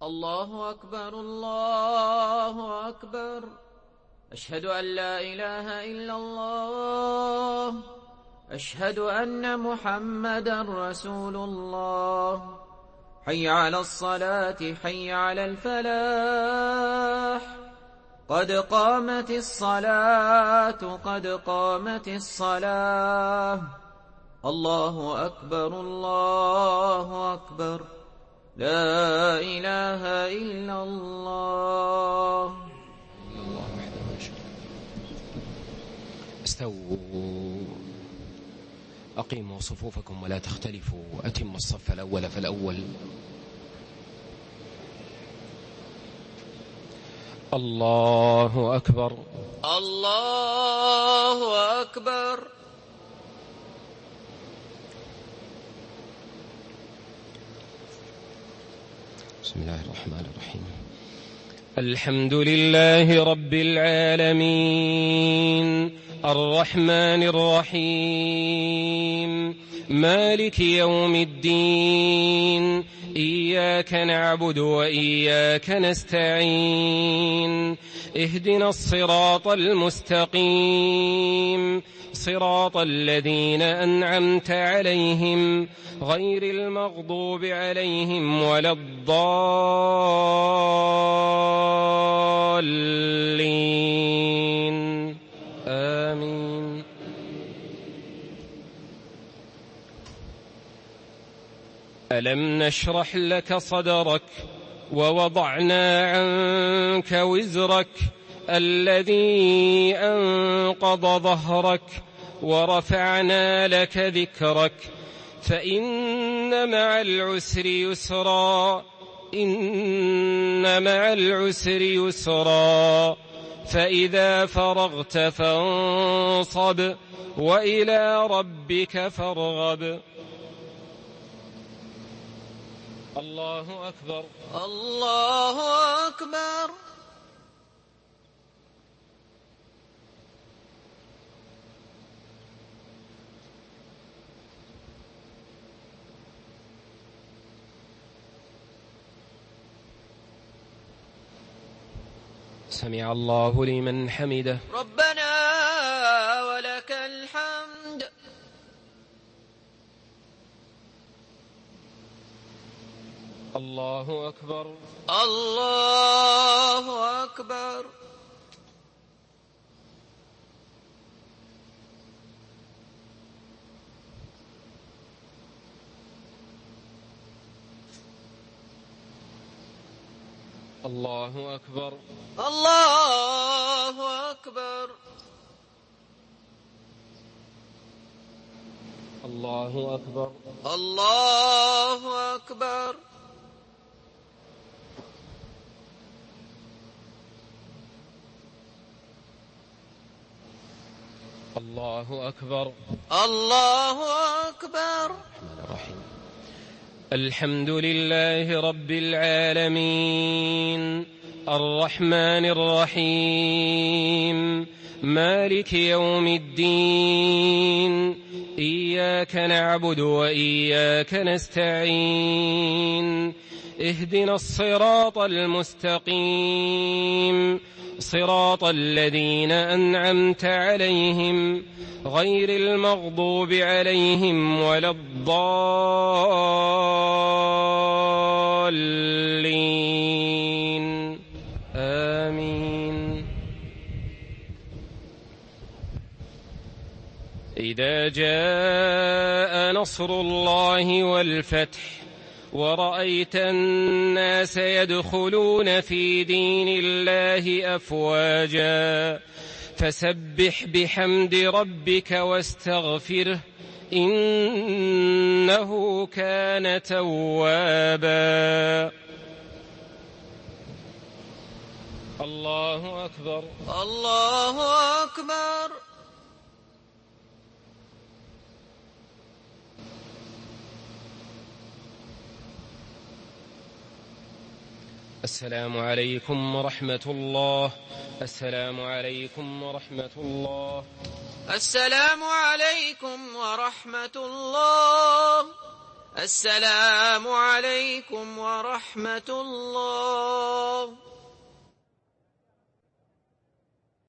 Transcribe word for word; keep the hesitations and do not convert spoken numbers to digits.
الله أكبر الله أكبر. أشهد أن لا إله إلا الله. أشهد أن محمدا رسول الله. حي على الصلاة حي على الفلاح. قد قامت الصلاة قد قامت الصلاة. الله أكبر الله أكبر. لا إله إلا الله. استووا أقيموا صفوفكم ولا تختلفوا. أتموا الصف الأول فالأول. الله أكبر الله أكبر. بسم الله الرحمن الرحيم. الحمد لله رب العالمين الرحمن الرحيم مالك يوم الدين. إياك نعبد وإياك نستعين. اهدنا الصراط المستقيم صراط الذين أنعمت عليهم غير المغضوب عليهم ولا الضالين. آمين. ألم نشرح لك صدرك ووضعنا عنك وزرك الذي أنقض ظهرك ورفعنا لك ذكرك فإن مع العسر يسرا إن مع العسر يسرا فإذا فرغت فانصب وإلى ربك فارغب. الله أكبر الله أكبر. سمع الله لمن حمده. ربنا ولك الحمد. الله أكبر الله أكبر. الله أكبر الله أكبر. الله أكبر الله أكبر. الله أكبر الله أكبر. الحمد لله رب العالمين الرحمن الرحيم مالك يوم الدين. إياك نعبد وإياك نستعين. اهدنا الصراط المستقيم صراط الذين أنعمت عليهم غير المغضوب عليهم ولا الضالين. آمين. إذا جاء نصر الله والفتح ورأيت الناس يدخلون في دين الله أفواجا فسبح بحمد ربك واستغفره إنه كان توابا. الله أكبر الله أكبر. السلام عليكم ورحمة الله. السلام عليكم ورحمة الله. السلام عليكم ورحمة الله. السلام عليكم ورحمة الله.